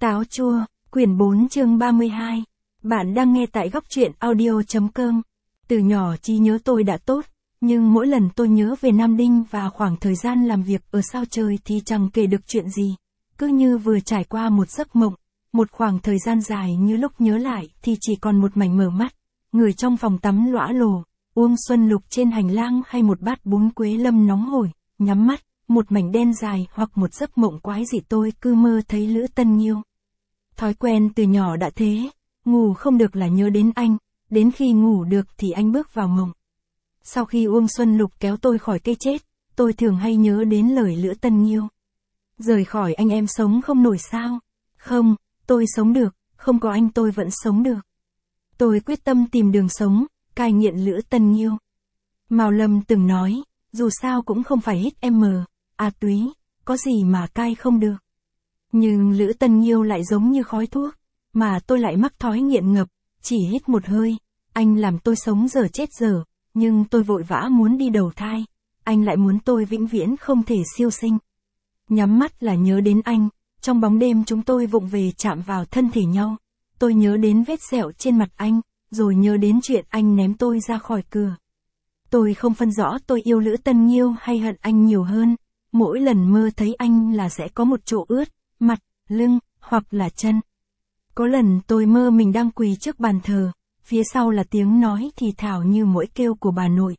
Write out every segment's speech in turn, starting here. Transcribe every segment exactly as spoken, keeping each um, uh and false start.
Táo chua, quyển bốn chương ba mươi hai. Bạn đang nghe tại góc truyện audio.com. Từ nhỏ trí nhớ tôi đã tốt, nhưng mỗi lần tôi nhớ về Nam Đinh và khoảng thời gian làm việc ở sao Trời thì chẳng kể được chuyện gì. Cứ như vừa trải qua một giấc mộng, một khoảng thời gian dài như lúc nhớ lại thì chỉ còn một mảnh mờ mắt. Người trong phòng tắm lõa lồ, Uông Xuân Lục trên hành lang hay một bát bún quế lâm nóng hổi, nhắm mắt, một mảnh đen dài hoặc một giấc mộng quái dị tôi cứ mơ thấy Lữ Tân Nhiêu. Thói quen từ nhỏ đã thế, ngủ không được là nhớ đến anh, đến khi ngủ được thì anh bước vào mộng. Sau khi Uông Xuân Lục kéo tôi khỏi cây chết, tôi thường hay nhớ đến lời Lữ Tân Nhiêu. Rời khỏi anh em sống không nổi sao? Không, tôi sống được, không có anh tôi vẫn sống được. Tôi quyết tâm tìm đường sống, cai nghiện Lữ Tân Nhiêu. Mao Lâm từng nói, dù sao cũng không phải hít em mờ, à túy, có gì mà cai không được. Nhưng Lữ Tân Nhiêu lại giống như khói thuốc, mà tôi lại mắc thói nghiện ngập, chỉ hít một hơi, anh làm tôi sống dở chết dở, nhưng tôi vội vã muốn đi đầu thai, anh lại muốn tôi vĩnh viễn không thể siêu sinh. Nhắm mắt là nhớ đến anh, trong bóng đêm chúng tôi vụng về chạm vào thân thể nhau, tôi nhớ đến vết sẹo trên mặt anh, rồi nhớ đến chuyện anh ném tôi ra khỏi cửa. Tôi không phân rõ tôi yêu Lữ Tân Nhiêu hay hận anh nhiều hơn, mỗi lần mơ thấy anh là sẽ có một chỗ ướt, mặt, lưng, hoặc là chân. Có lần tôi mơ mình đang quỳ trước bàn thờ, phía sau là tiếng nói thì thào như mỗi kêu của bà nội.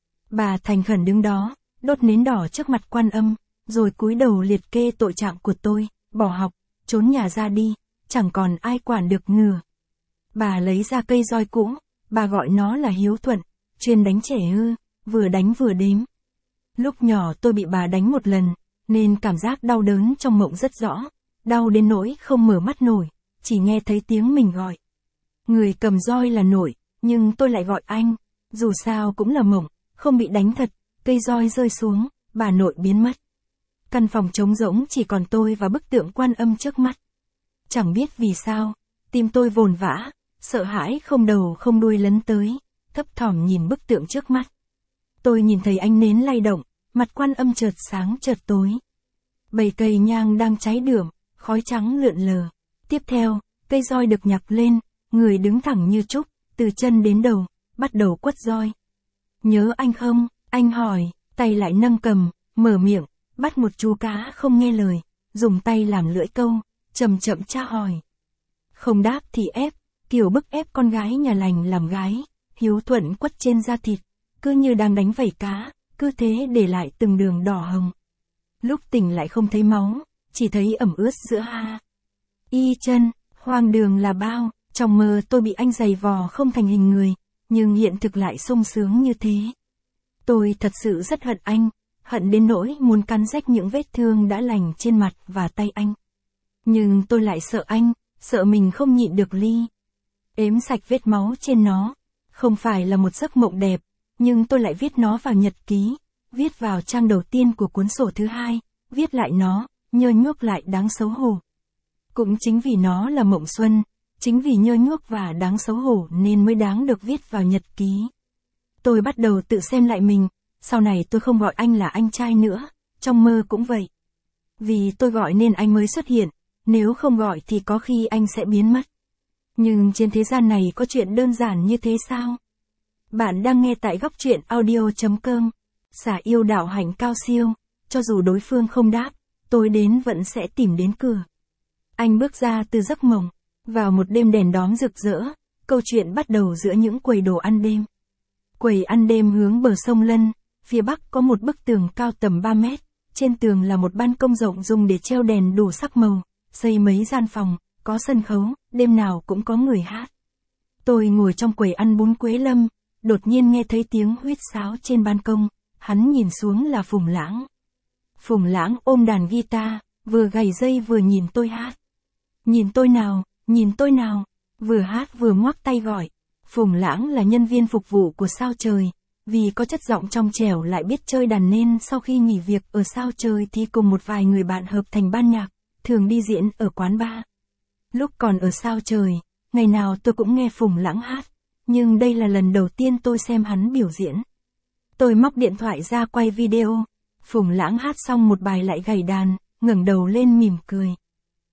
Bà thành khẩn đứng đó, đốt nến đỏ trước mặt Quan Âm, rồi cúi đầu liệt kê tội trạng của tôi, bỏ học, trốn nhà ra đi, chẳng còn ai quản được ngừa. Bà lấy ra cây roi cũ, bà gọi nó là hiếu thuận, chuyên đánh trẻ hư, vừa đánh vừa đếm. Lúc nhỏ tôi bị bà đánh một lần, nên cảm giác đau đớn trong mộng rất rõ, đau đến nỗi không mở mắt nổi, chỉ nghe thấy tiếng mình gọi. Người cầm roi là nội, nhưng tôi lại gọi anh, dù sao cũng là mộng, không bị đánh thật, cây roi rơi xuống, bà nội biến mất. Căn phòng trống rỗng chỉ còn tôi và bức tượng Quan Âm trước mắt. Chẳng biết vì sao, tim tôi vồn vã, sợ hãi không đầu không đuôi lấn tới, thấp thỏm nhìn bức tượng trước mắt. Tôi nhìn thấy ánh nến lay động, mặt Quan Âm chợt sáng chợt tối. Bầy cây nhang đang cháy đượm, khói trắng lượn lờ. Tiếp theo, cây roi được nhặt lên, người đứng thẳng như trúc, từ chân đến đầu, bắt đầu quất roi. Nhớ anh không? Anh hỏi, tay lại nâng cầm, mở miệng, bắt một chú cá không nghe lời, dùng tay làm lưỡi câu, chậm chậm tra hỏi. Không đáp thì ép, kiểu bức ép con gái nhà lành làm gái, hiếu thuận quất trên da thịt, cứ như đang đánh vảy cá, cứ thế để lại từng đường đỏ hồng. Lúc tỉnh lại không thấy máu, chỉ thấy ẩm ướt giữa ha. Y chân, hoang đường là bao, trong mơ tôi bị anh giày vò không thành hình người, nhưng hiện thực lại sung sướng như thế. Tôi thật sự rất hận anh, hận đến nỗi muốn cắn rách những vết thương đã lành trên mặt và tay anh. Nhưng tôi lại sợ anh, sợ mình không nhịn được ly. Ếm sạch vết máu trên nó, không phải là một giấc mộng đẹp, nhưng tôi lại viết nó vào nhật ký, viết vào trang đầu tiên của cuốn sổ thứ hai, viết lại nó, nhơ nhuốc lại đáng xấu hổ. Cũng chính vì nó là mộng xuân, chính vì nhơ nhuốc và đáng xấu hổ nên mới đáng được viết vào nhật ký. Tôi bắt đầu tự xem lại mình, sau này tôi không gọi anh là anh trai nữa, trong mơ cũng vậy. Vì tôi gọi nên anh mới xuất hiện, nếu không gọi thì có khi anh sẽ biến mất. Nhưng trên thế gian này có chuyện đơn giản như thế sao? Bạn đang nghe tại góc truyện audio.com. Xả yêu đạo hạnh cao siêu, cho dù đối phương không đáp, tôi đến vẫn sẽ tìm đến cửa. Anh bước ra từ giấc mộng, vào một đêm đèn đóm rực rỡ, câu chuyện bắt đầu giữa những quầy đồ ăn đêm. Quầy ăn đêm hướng bờ sông Lân, phía bắc có một bức tường cao tầm ba mét, trên tường là một ban công rộng dùng để treo đèn đủ sắc màu, xây mấy gian phòng, có sân khấu, đêm nào cũng có người hát. Tôi ngồi trong quầy ăn bún quế lâm, đột nhiên nghe thấy tiếng huýt sáo trên ban công, hắn nhìn xuống là Phùng Lãng. Phùng Lãng ôm đàn guitar, vừa gảy dây vừa nhìn tôi hát. Nhìn tôi nào, nhìn tôi nào, vừa hát vừa ngoắc tay gọi. Phùng Lãng là nhân viên phục vụ của sao Trời, vì có chất giọng trong trẻo lại biết chơi đàn nên sau khi nghỉ việc ở sao Trời thì cùng một vài người bạn hợp thành ban nhạc, thường đi diễn ở quán bar. Lúc còn ở sao Trời, ngày nào tôi cũng nghe Phùng Lãng hát, nhưng đây là lần đầu tiên tôi xem hắn biểu diễn. Tôi móc điện thoại ra quay video, Phùng Lãng hát xong một bài lại gảy đàn, ngẩng đầu lên mỉm cười.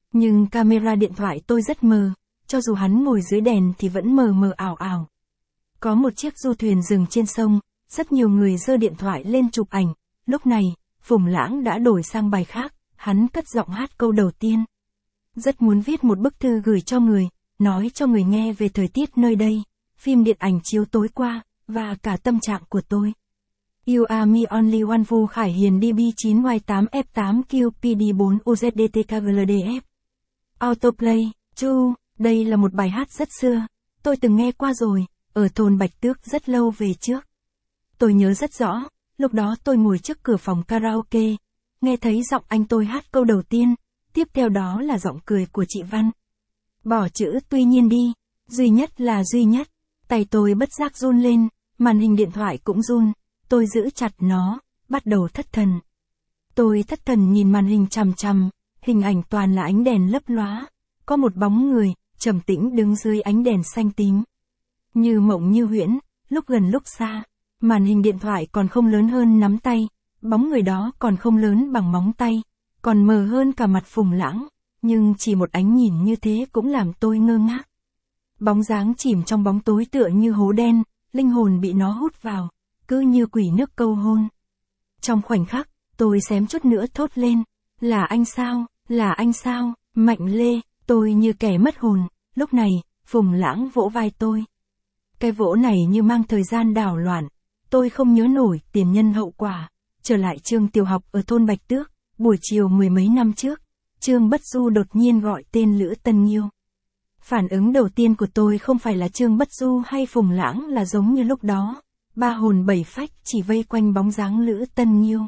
Nhưng camera điện thoại tôi rất mờ, cho dù hắn ngồi dưới đèn thì vẫn mờ mờ ảo ảo. Có một chiếc du thuyền dừng trên sông, rất nhiều người giơ điện thoại lên chụp ảnh. Lúc này, Phùng Lãng đã đổi sang bài khác, hắn cất giọng hát câu đầu tiên. Rất muốn viết một bức thư gửi cho người, nói cho người nghe về thời tiết nơi đây, phim điện ảnh chiếu tối qua, và cả tâm trạng của tôi. You are me only one Vu Khải Hiền D B chín Y tám F tám Q P D bốn U Z D T K G L D F. Autoplay, Chu, đây là một bài hát rất xưa, tôi từng nghe qua rồi, ở thôn Bạch Tước rất lâu về trước. Tôi nhớ rất rõ, lúc đó tôi ngồi trước cửa phòng karaoke, nghe thấy giọng anh tôi hát câu đầu tiên, tiếp theo đó là giọng cười của chị Văn. Bỏ chữ tuy nhiên đi, duy nhất là duy nhất, tay tôi bất giác run lên, màn hình điện thoại cũng run, tôi giữ chặt nó, bắt đầu thất thần. Tôi thất thần nhìn màn hình chằm chằm, hình ảnh toàn là ánh đèn lấp lóa, có một bóng người, trầm tĩnh đứng dưới ánh đèn xanh tím. Như mộng như huyễn, lúc gần lúc xa, màn hình điện thoại còn không lớn hơn nắm tay, bóng người đó còn không lớn bằng móng tay, còn mờ hơn cả mặt Phùng Lãng, nhưng chỉ một ánh nhìn như thế cũng làm tôi ngơ ngác. Bóng dáng chìm trong bóng tối tựa như hố đen, linh hồn bị nó hút vào, cứ như quỷ nước câu hôn. Trong khoảnh khắc, tôi xém chút nữa thốt lên, là anh sao, là anh sao, Mạnh Lê, tôi như kẻ mất hồn, lúc này, Phùng Lãng vỗ vai tôi. Cái vỗ này như mang thời gian đảo loạn, tôi không nhớ nổi tiền nhân hậu quả, trở lại trường tiểu học ở thôn Bạch Tước, buổi chiều mười mấy năm trước, Trương Bất Du đột nhiên gọi tên Lữ Tân Nhiêu. Phản ứng đầu tiên của tôi không phải là Trương Bất Du hay Phùng Lãng là giống như lúc đó, ba hồn bảy phách chỉ vây quanh bóng dáng Lữ Tân Nhiêu.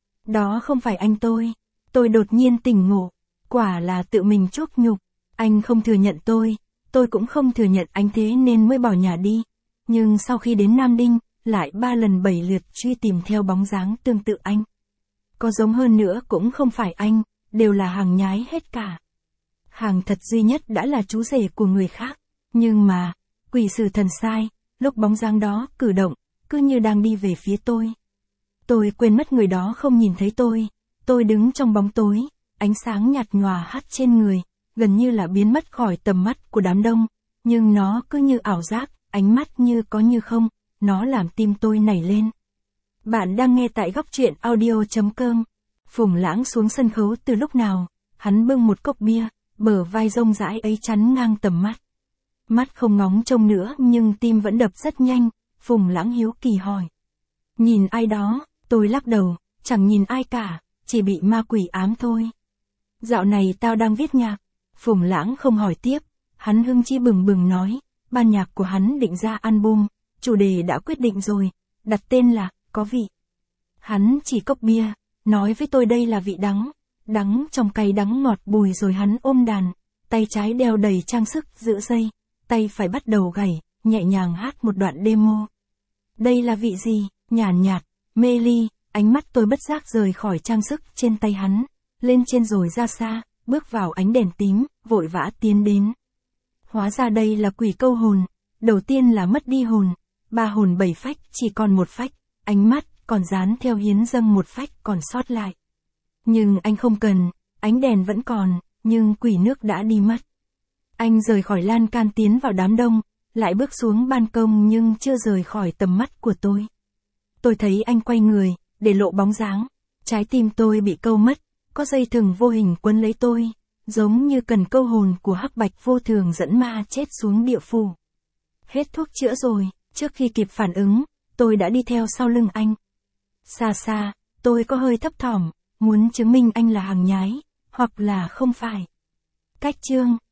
Đó không phải anh tôi, tôi đột nhiên tỉnh ngộ, quả là tự mình chuốc nhục, anh không thừa nhận tôi, tôi cũng không thừa nhận anh thế nên mới bỏ nhà đi, nhưng sau khi đến Nam Đinh, lại ba lần bảy lượt truy tìm theo bóng dáng tương tự anh. Có giống hơn nữa cũng không phải anh, đều là hàng nhái hết cả. Hàng thật duy nhất đã là chú rể của người khác, nhưng mà, quỷ sử thần sai, lúc bóng dáng đó cử động, cứ như đang đi về phía tôi. Tôi quên mất người đó không nhìn thấy tôi, tôi đứng trong bóng tối, ánh sáng nhạt nhòa hắt trên người, gần như là biến mất khỏi tầm mắt của đám đông, nhưng nó cứ như ảo giác, ánh mắt như có như không, nó làm tim tôi nảy lên. Bạn đang nghe tại góc truyện audio chấm com. Phùng Lãng xuống sân khấu từ lúc nào, hắn bưng một cốc bia, bờ vai rông rãi ấy chắn ngang tầm mắt. Mắt không ngóng trông nữa nhưng tim vẫn đập rất nhanh, Phùng Lãng hiếu kỳ hỏi. Nhìn ai đó, tôi lắc đầu, chẳng nhìn ai cả, chỉ bị ma quỷ ám thôi. Dạo này tao đang viết nhạc. Phùng Lãng không hỏi tiếp, hắn hưng chi bừng bừng nói, ban nhạc của hắn định ra album, chủ đề đã quyết định rồi, đặt tên là, có vị. Hắn chỉ cốc bia, nói với tôi đây là vị đắng, đắng trong cay đắng ngọt bùi rồi hắn ôm đàn, tay trái đeo đầy trang sức giữ dây, tay phải bắt đầu gảy, nhẹ nhàng hát một đoạn demo. Đây là vị gì, nhàn nhạt, mê ly, ánh mắt tôi bất giác rời khỏi trang sức trên tay hắn, lên trên rồi ra xa, bước vào ánh đèn tím, vội vã tiến đến. Hóa ra đây là quỷ câu hồn, đầu tiên là mất đi hồn, ba hồn bảy phách chỉ còn một phách, ánh mắt còn dán theo hiến dâng một phách còn sót lại. Nhưng anh không cần, ánh đèn vẫn còn, nhưng quỷ nước đã đi mất. Anh rời khỏi lan can tiến vào đám đông, lại bước xuống ban công nhưng chưa rời khỏi tầm mắt của tôi. Tôi thấy anh quay người, để lộ bóng dáng, trái tim tôi bị câu mất, có dây thừng vô hình quấn lấy tôi, giống như cần câu hồn của hắc bạch vô thường dẫn ma chết xuống địa phủ. Hết thuốc chữa rồi, trước khi kịp phản ứng, tôi đã đi theo sau lưng anh. Xa xa, tôi có hơi thấp thỏm, muốn chứng minh anh là hàng nhái, hoặc là không phải. Cách chương